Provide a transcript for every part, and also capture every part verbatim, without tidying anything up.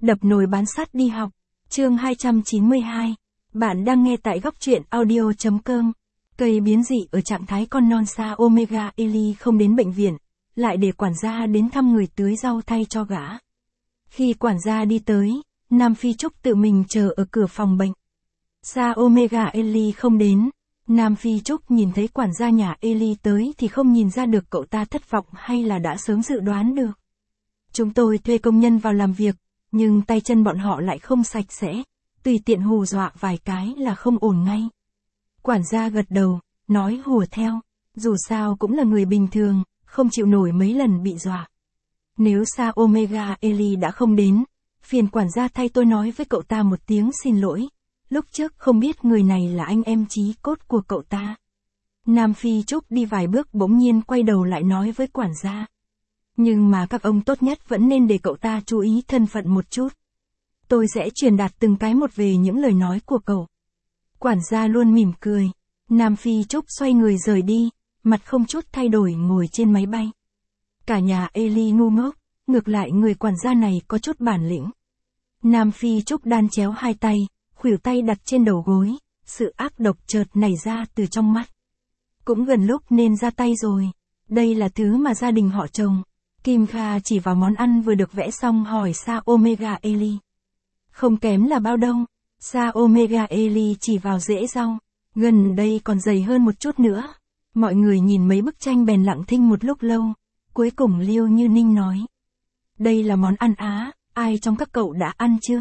Đập nồi bán sắt đi học. Chương hai trăm chín mươi hai. Bạn đang nghe tại góc truyện audio.com. Cây biến dị ở trạng thái con non Sa Omega Eli không đến bệnh viện, lại để quản gia đến thăm người tưới rau thay cho gã. Khi quản gia đi tới, Nam Phi Trúc tự mình chờ ở cửa phòng bệnh. Sa Omega Eli không đến. Nam Phi Trúc nhìn thấy quản gia nhà Eli tới thì không nhìn ra được cậu ta thất vọng hay là đã sớm dự đoán được. Chúng tôi thuê công nhân vào làm việc, nhưng tay chân bọn họ lại không sạch sẽ, tùy tiện hù dọa vài cái là không ổn ngay. Quản gia gật đầu, nói hùa theo, dù sao cũng là người bình thường, không chịu nổi mấy lần bị dọa. Nếu Sa Omega Eli đã không đến, phiền quản gia thay tôi nói với cậu ta một tiếng xin lỗi. Lúc trước không biết người này là anh em chí cốt của cậu ta. Nam Phi Trúc đi vài bước bỗng nhiên quay đầu lại nói với quản gia. Nhưng mà các ông tốt nhất vẫn nên để cậu ta chú ý thân phận một chút. Tôi sẽ truyền đạt từng cái một về những lời nói của cậu. Quản gia luôn mỉm cười. Nam Phi Trúc xoay người rời đi, mặt không chút thay đổi ngồi trên máy bay. Cả nhà Eli ngu ngốc, ngược lại người quản gia này có chút bản lĩnh. Nam Phi Trúc đan chéo hai tay, khuỷu tay đặt trên đầu gối, sự ác độc chợt nảy ra từ trong mắt. Cũng gần lúc nên ra tay rồi. Đây là thứ mà gia đình họ trồng. Kim Kha chỉ vào món ăn vừa được vẽ xong hỏi Sa Omega Eli. Không kém là bao đâu. Sa Omega Eli chỉ vào rễ rau. Gần đây còn dày hơn một chút nữa. Mọi người nhìn mấy bức tranh bèn lặng thinh một lúc lâu. Cuối cùng Liêu Như Ninh nói. Đây là món ăn Á, ai trong các cậu đã ăn chưa?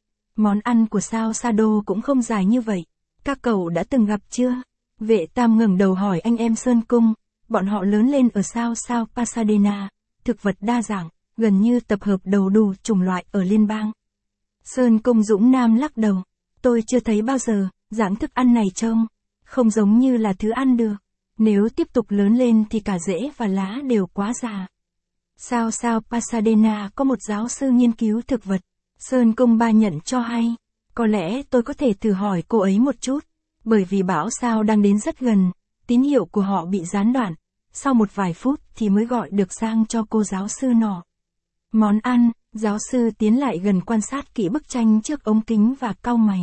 Món ăn của Sao Sado cũng không dài như vậy. Các cậu đã từng gặp chưa? Vệ Tam ngẩng đầu hỏi anh em Sơn Cung. Bọn họ lớn lên ở Sao Sao Pasadena. Thực vật đa dạng, gần như tập hợp đầu đủ chủng loại ở liên bang. Sơn Cung Dũng Nam lắc đầu. Tôi chưa thấy bao giờ, dạng thức ăn này trông không giống như là thứ ăn được. Nếu tiếp tục lớn lên thì cả rễ và lá đều quá già. Sao Sao Pasadena có một giáo sư nghiên cứu thực vật. Sơn Cung Ba nhận cho hay. Có lẽ tôi có thể thử hỏi cô ấy một chút. Bởi vì bão sao đang đến rất gần, tín hiệu của họ bị gián đoạn. Sau một vài phút thì mới gọi được sang cho cô giáo sư nọ. Món ăn, giáo sư tiến lại gần quan sát kỹ bức tranh trước ống kính và cau mày.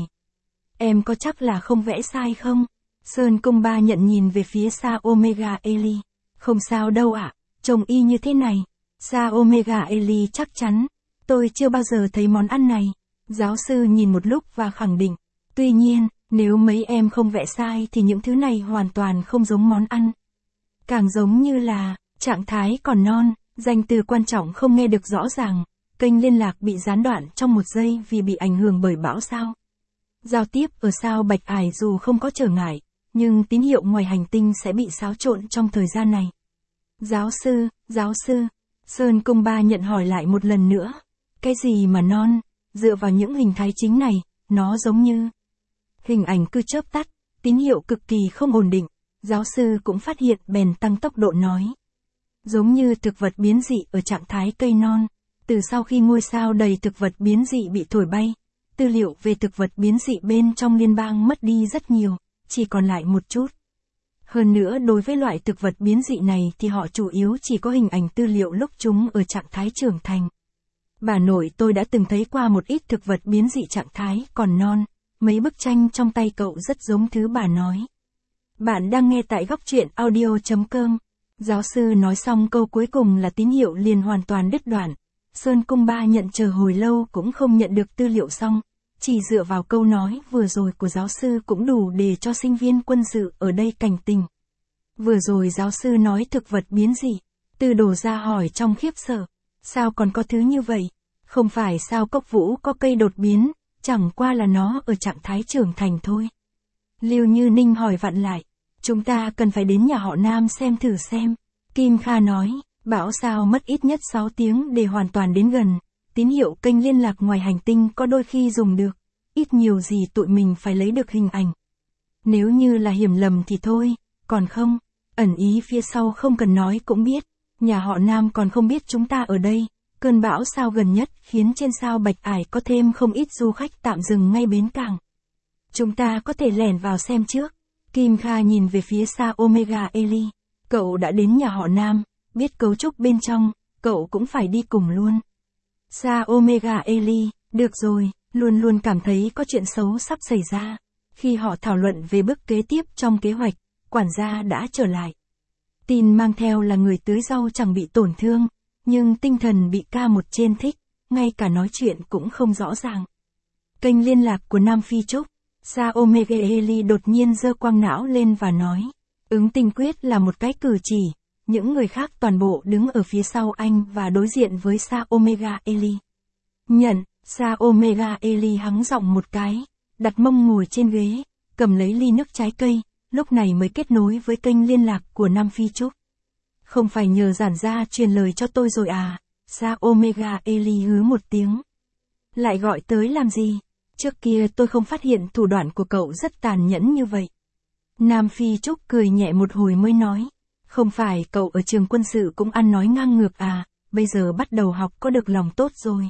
Em có chắc là không vẽ sai không? Sơn Cung Ba nhận nhìn về phía Sa Omega Eli. Không sao đâu ạ, trông y như thế này. Sa Omega Eli chắc chắn. Tôi chưa bao giờ thấy món ăn này. Giáo sư nhìn một lúc và khẳng định. Tuy nhiên, nếu mấy em không vẽ sai thì những thứ này hoàn toàn không giống món ăn. Càng giống như là, trạng thái còn non, danh từ quan trọng không nghe được rõ ràng, kênh liên lạc bị gián đoạn trong một giây vì bị ảnh hưởng bởi bão sao. Giao tiếp ở sao Bạch Ải dù không có trở ngại, nhưng tín hiệu ngoài hành tinh sẽ bị xáo trộn trong thời gian này. Giáo sư, giáo sư, Sơn Cung Ba nhận hỏi lại một lần nữa. Cái gì mà non, dựa vào những hình thái chính này, nó giống như hình ảnh cứ chớp tắt, tín hiệu cực kỳ không ổn định. Giáo sư cũng phát hiện bèn tăng tốc độ nói. Giống như thực vật biến dị ở trạng thái cây non. Từ sau khi ngôi sao đầy thực vật biến dị bị thổi bay, tư liệu về thực vật biến dị bên trong liên bang mất đi rất nhiều, chỉ còn lại một chút. Hơn nữa đối với loại thực vật biến dị này thì họ chủ yếu chỉ có hình ảnh tư liệu lúc chúng ở trạng thái trưởng thành. Bà nội tôi đã từng thấy qua một ít thực vật biến dị trạng thái còn non, mấy bức tranh trong tay cậu rất giống thứ bà nói. Bạn đang nghe tại góc truyện audio.com. Giáo sư nói xong câu cuối cùng là tín hiệu liền hoàn toàn đứt đoạn. Sơn Cung Ba nhận chờ hồi lâu cũng không nhận được tư liệu xong. Chỉ dựa vào câu nói vừa rồi của giáo sư cũng đủ để cho sinh viên quân sự ở đây cảnh tỉnh. Vừa rồi giáo sư nói thực vật biến dị. Từ đổ ra hỏi trong khiếp sợ. Sao còn có thứ như vậy? Không phải sao cốc vũ có cây đột biến, chẳng qua là nó ở trạng thái trưởng thành thôi. Liêu Như Ninh hỏi vặn lại. Chúng ta cần phải đến nhà họ Nam xem thử xem. Kim Kha nói, bão sao mất ít nhất sáu tiếng để hoàn toàn đến gần. Tín hiệu kênh liên lạc ngoài hành tinh có đôi khi dùng được. Ít nhiều gì tụi mình phải lấy được hình ảnh. Nếu như là hiểu lầm thì thôi, còn không, ẩn ý phía sau không cần nói cũng biết. Nhà họ Nam còn không biết chúng ta ở đây. Cơn bão sao gần nhất khiến trên sao Bạch Ải có thêm không ít du khách tạm dừng ngay bến cảng. Chúng ta có thể lẻn vào xem trước. Kim Kha nhìn về phía Sa Omega Eli. Cậu đã đến nhà họ Nam, biết cấu trúc bên trong, cậu cũng phải đi cùng luôn. Sa Omega Eli, Được rồi, luôn luôn cảm thấy có chuyện xấu sắp xảy ra. Khi họ thảo luận về bước kế tiếp trong kế hoạch, quản gia đã trở lại. Tin mang theo là người tưới rau chẳng bị tổn thương, nhưng tinh thần bị ca một trên thích, ngay cả nói chuyện cũng không rõ ràng. Kênh liên lạc của Nam Phi Trúc, Sa Omega Eli đột nhiên giơ quang não lên và nói, ứng tinh quyết là một cái cử chỉ, những người khác toàn bộ đứng ở phía sau anh và đối diện với Sa Omega Eli. Nhận, Sa Omega Eli hắng giọng một cái, đặt mông ngồi trên ghế, cầm lấy ly nước trái cây, lúc này mới kết nối với kênh liên lạc của Nam Phi Trúc. Không phải nhờ giản gia truyền lời cho tôi rồi à? Sa Omega Eli hứ một tiếng. Lại gọi tới làm gì? Trước kia tôi không phát hiện thủ đoạn của cậu rất tàn nhẫn như vậy. Nam Phi Trúc cười nhẹ một hồi mới nói. Không phải cậu ở trường quân sự cũng ăn nói ngang ngược à, bây giờ bắt đầu học có được lòng tốt rồi.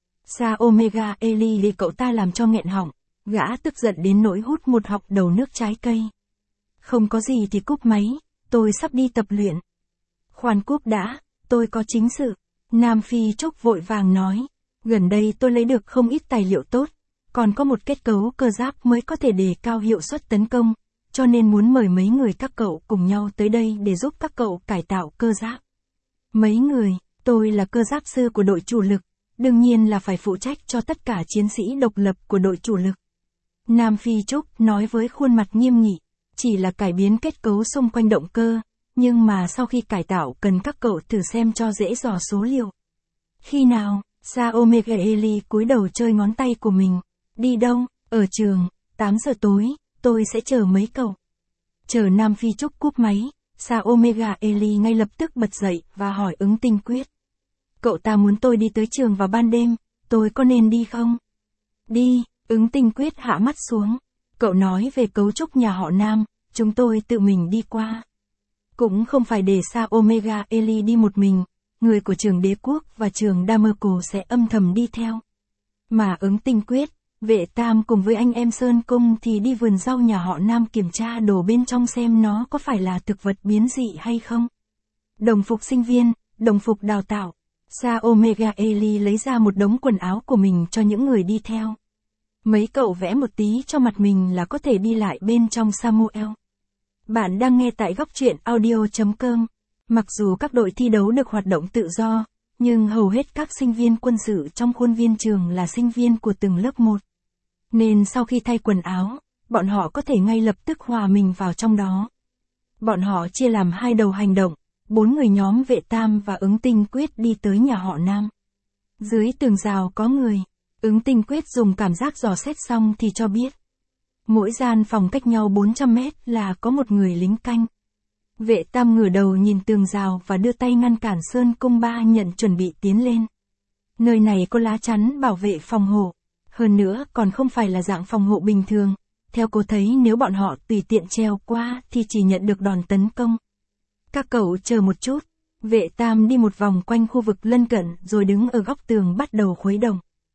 Sa Omega Eli bị cậu ta làm cho nghẹn họng, gã tức giận đến nỗi hút một họng đầu nước trái cây. Không có gì thì cúp máy, tôi sắp đi tập luyện. Khoan cúp đã, tôi có chính sự. Nam Phi Trúc vội vàng nói, gần đây tôi lấy được không ít tài liệu tốt, còn có một kết cấu cơ giáp mới có thể đề cao hiệu suất tấn công, cho nên muốn mời mấy người các cậu cùng nhau tới đây để giúp các cậu cải tạo cơ giáp. Mấy người, tôi là cơ giáp sư của đội chủ lực, đương nhiên là phải phụ trách cho tất cả chiến sĩ độc lập của đội chủ lực. Nam Phi Trúc nói với khuôn mặt nghiêm nghị, chỉ là cải biến kết cấu xung quanh động cơ, nhưng mà sau khi cải tạo cần các cậu thử xem cho dễ dò số liệu. Khi nào? Sa Omega Eli cúi đầu chơi ngón tay của mình. Đi đâu? Ở trường, tám giờ tối, tôi sẽ chờ mấy cậu. Chờ Nam Phi Trúc cúp máy, Sa Omega Eli ngay lập tức bật dậy và hỏi ứng tinh quyết. Cậu ta muốn tôi đi tới trường vào ban đêm, tôi có nên đi không? Đi, ứng tinh quyết hạ mắt xuống. Cậu nói về cấu trúc nhà họ Nam, chúng tôi tự mình đi qua. Cũng không phải để Sa Omega Eli đi một mình, người của trường đế quốc và trường Damerco sẽ âm thầm đi theo. Mà ứng tinh quyết, Vệ Tam cùng với anh em Sơn Cung thì đi vườn rau nhà họ Nam kiểm tra đồ bên trong xem nó có phải là thực vật biến dị hay không. Đồng phục sinh viên, đồng phục đào tạo. Sa Omega Eli lấy ra một đống quần áo của mình cho những người đi theo. Mấy cậu vẽ một tí cho mặt mình là có thể đi lại bên trong Samuel. Bạn đang nghe tại góc truyện audio chấm com. Mặc dù các đội thi đấu được hoạt động tự do, nhưng hầu hết các sinh viên quân sự trong khuôn viên trường là sinh viên của từng lớp một. Nên sau khi thay quần áo, bọn họ có thể ngay lập tức hòa mình vào trong đó. Bọn họ chia làm hai đầu hành động, bốn người nhóm Vệ Tam và ứng tinh quyết đi tới nhà họ Nam. Dưới tường rào có người, ứng tinh quyết dùng cảm giác dò xét xong thì cho biết. Mỗi gian phòng cách nhau bốn trăm mét là có một người lính canh. Vệ Tam ngửa đầu nhìn tường rào và đưa tay ngăn cản Sơn Cung Ba nhận chuẩn bị tiến lên. Nơi này có lá chắn bảo vệ phòng hộ. Hơn nữa còn không phải là dạng phòng hộ bình thường. Theo cô thấy nếu bọn họ tùy tiện treo qua thì chỉ nhận được đòn tấn công. Các cậu chờ một chút. Vệ Tam đi một vòng quanh khu vực lân cận rồi đứng ở góc tường bắt đầu khuấy động.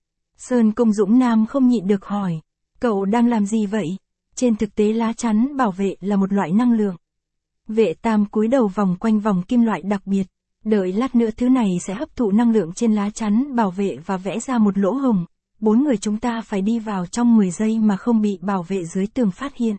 Sơn Cung Dũng Nam không nhịn được hỏi. Cậu đang làm gì vậy? Trên thực tế lá chắn bảo vệ là một loại năng lượng. Vệ Tam cúi đầu vòng quanh vòng kim loại đặc biệt. Đợi lát nữa thứ này sẽ hấp thụ năng lượng trên lá chắn bảo vệ và vẽ ra một lỗ hổng. Bốn người chúng ta phải đi vào trong mười giây mà không bị bảo vệ dưới tường phát hiện.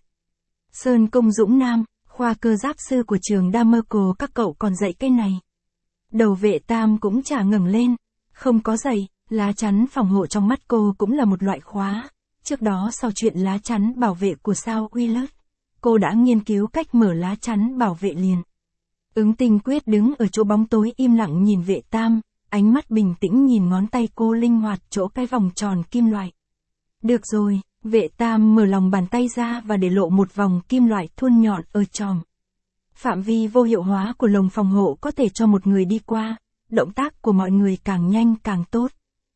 Sơn Cung Dũng Nam, khoa cơ giáp sư của trường Damerco, các cậu còn dạy cái này. Đầu Vệ Tam cũng chả ngẩng lên. Không có dạy, lá chắn phòng hộ trong mắt cô cũng là một loại khóa. Trước đó sau chuyện lá chắn bảo vệ của sao Willard, cô đã nghiên cứu cách mở lá chắn bảo vệ liền. Ứng tinh quyết đứng ở chỗ bóng tối im lặng nhìn Vệ Tam, ánh mắt bình tĩnh nhìn ngón tay cô linh hoạt chỗ cái vòng tròn kim loại. Được rồi, Vệ Tam mở lòng bàn tay ra và để lộ một vòng kim loại thuôn nhọn ở tròm. Phạm vi vô hiệu hóa của lồng phòng hộ có thể cho một người đi qua, động tác của mọi người càng nhanh càng tốt.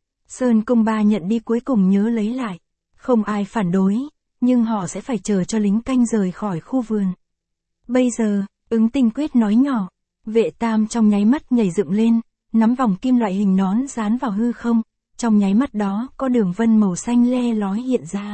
Sơn Cung Ba nhận đi cuối cùng nhớ lấy lại. Không ai phản đối, nhưng họ sẽ phải chờ cho lính canh rời khỏi khu vườn. Bây giờ, ứng tinh quyết nói nhỏ, Vệ Tam trong nháy mắt nhảy dựng lên, nắm vòng kim loại hình nón dán vào hư không, trong nháy mắt đó có đường vân màu xanh le lói hiện ra.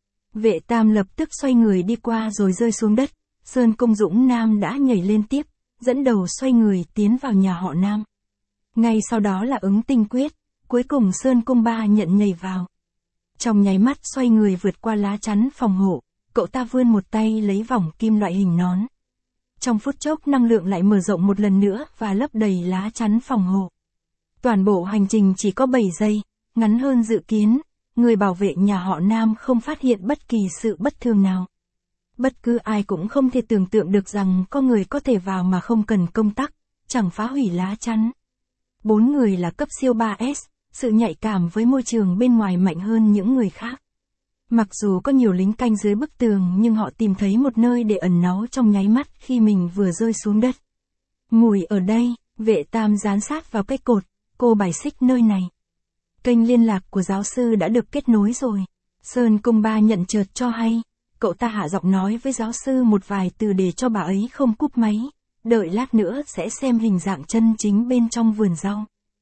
Vệ Tam lập tức xoay người đi qua rồi rơi xuống đất, Sơn Cung Dũng Nam đã nhảy lên tiếp, dẫn đầu xoay người tiến vào nhà họ Nam. Ngay sau đó là ứng tinh quyết, cuối cùng Sơn Cung Ba nhận nhảy vào. Trong nháy mắt xoay người vượt qua lá chắn phòng hộ, cậu ta vươn một tay lấy vòng kim loại hình nón. Trong phút chốc năng lượng lại mở rộng một lần nữa và lấp đầy lá chắn phòng hộ. Toàn bộ hành trình chỉ có bảy giây, ngắn hơn dự kiến, người bảo vệ nhà họ Nam không phát hiện bất kỳ sự bất thường nào. Bất cứ ai cũng không thể tưởng tượng được rằng có người có thể vào mà không cần công tắc, chẳng phá hủy lá chắn. Bốn người là cấp siêu ba S, sự nhạy cảm với môi trường bên ngoài mạnh hơn những người khác. Mặc dù có nhiều lính canh dưới bức tường nhưng họ tìm thấy một nơi để ẩn náu trong nháy mắt khi mình vừa rơi xuống đất. Mùi ở đây, vệ Tam dán sát vào cái cột, cô bài xích nơi này. Kênh liên lạc của giáo sư đã được kết nối rồi. Sơn Cung Ba nhận chợt cho hay. Cậu ta hạ giọng nói với giáo sư một vài từ để cho bà ấy không cúp máy. Đợi lát nữa sẽ xem hình dạng chân chính bên trong vườn rau.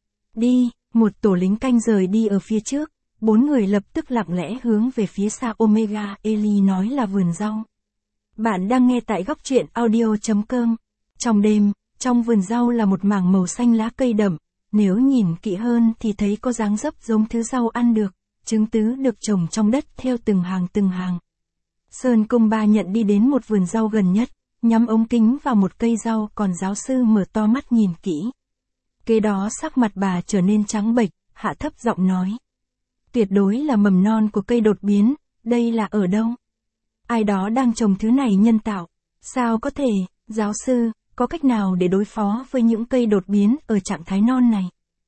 Đi, một tổ lính canh rời đi ở phía trước. Bốn người lập tức lặng lẽ hướng về phía xa Omega. Ellie nói là vườn rau. Bạn đang nghe tại góc truyện audio chấm com. Trong đêm, trong vườn rau là một mảng màu xanh lá cây đậm. Nếu nhìn kỹ hơn thì thấy có dáng dấp giống thứ rau ăn được. Trứng tứ được trồng trong đất theo từng hàng từng hàng. Sơn Cung Ba nhận đi đến một vườn rau gần nhất, nhắm ống kính vào một cây rau còn giáo sư mở to mắt nhìn kỹ. Kế đó sắc mặt bà trở nên trắng bệch, hạ thấp giọng nói. Tuyệt đối là mầm non của cây đột biến, đây là ở đâu? Ai đó đang trồng thứ này nhân tạo. Sao có thể, giáo sư, có cách nào để đối phó với những cây đột biến ở trạng thái non này?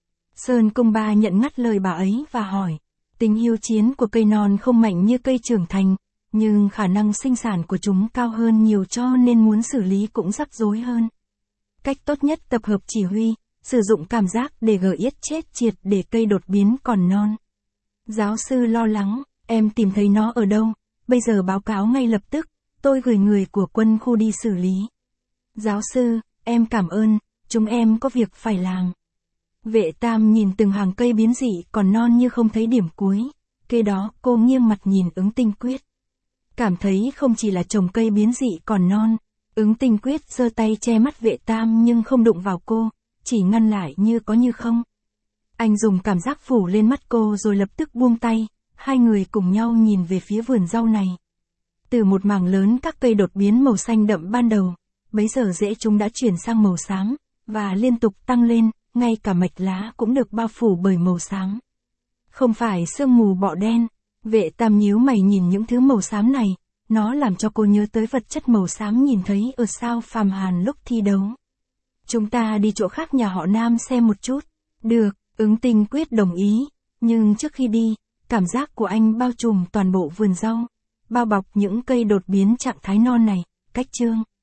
Sơn Cung Ba nhận ngắt lời bà ấy và hỏi. Tính hiếu chiến của cây non không mạnh như cây trưởng thành, nhưng khả năng sinh sản của chúng cao hơn nhiều cho nên muốn xử lý cũng rắc rối hơn. Cách tốt nhất tập hợp chỉ huy, sử dụng cảm giác để gỡ yết chết triệt để cây đột biến còn non. Giáo sư lo lắng, em tìm thấy nó ở đâu? Bây giờ báo cáo ngay lập tức, tôi gửi người của quân khu đi xử lý. Giáo sư, em cảm ơn, chúng em có việc phải làm. Vệ Tam nhìn từng hàng cây biến dị còn non như không thấy điểm cuối. Kế đó cô nghiêng mặt nhìn Ứng Tinh Quyết. Cảm thấy không chỉ là trồng cây biến dị còn non. Ứng Tinh Quyết giơ tay che mắt Vệ Tam nhưng không đụng vào cô, chỉ ngăn lại như có như không. Anh dùng cảm giác phủ lên mắt cô rồi lập tức buông tay. Hai người cùng nhau nhìn về phía vườn rau này. Từ một mảng lớn các cây đột biến màu xanh đậm ban đầu, bấy giờ rễ chúng đã chuyển sang màu xám, và liên tục tăng lên, ngay cả mạch lá cũng được bao phủ bởi màu xám. Không phải sương mù bọ đen. Vệ Tam nhíu mày nhìn những thứ màu xám này, nó làm cho cô nhớ tới vật chất màu xám nhìn thấy ở sao Phàm Hàn lúc thi đấu. Chúng ta đi chỗ khác nhà họ Nam xem một chút. Được, Ứng Tinh Quyết đồng ý, nhưng trước khi đi, cảm giác của anh bao trùm toàn bộ vườn rau, bao bọc những cây đột biến trạng thái non này, cách chương.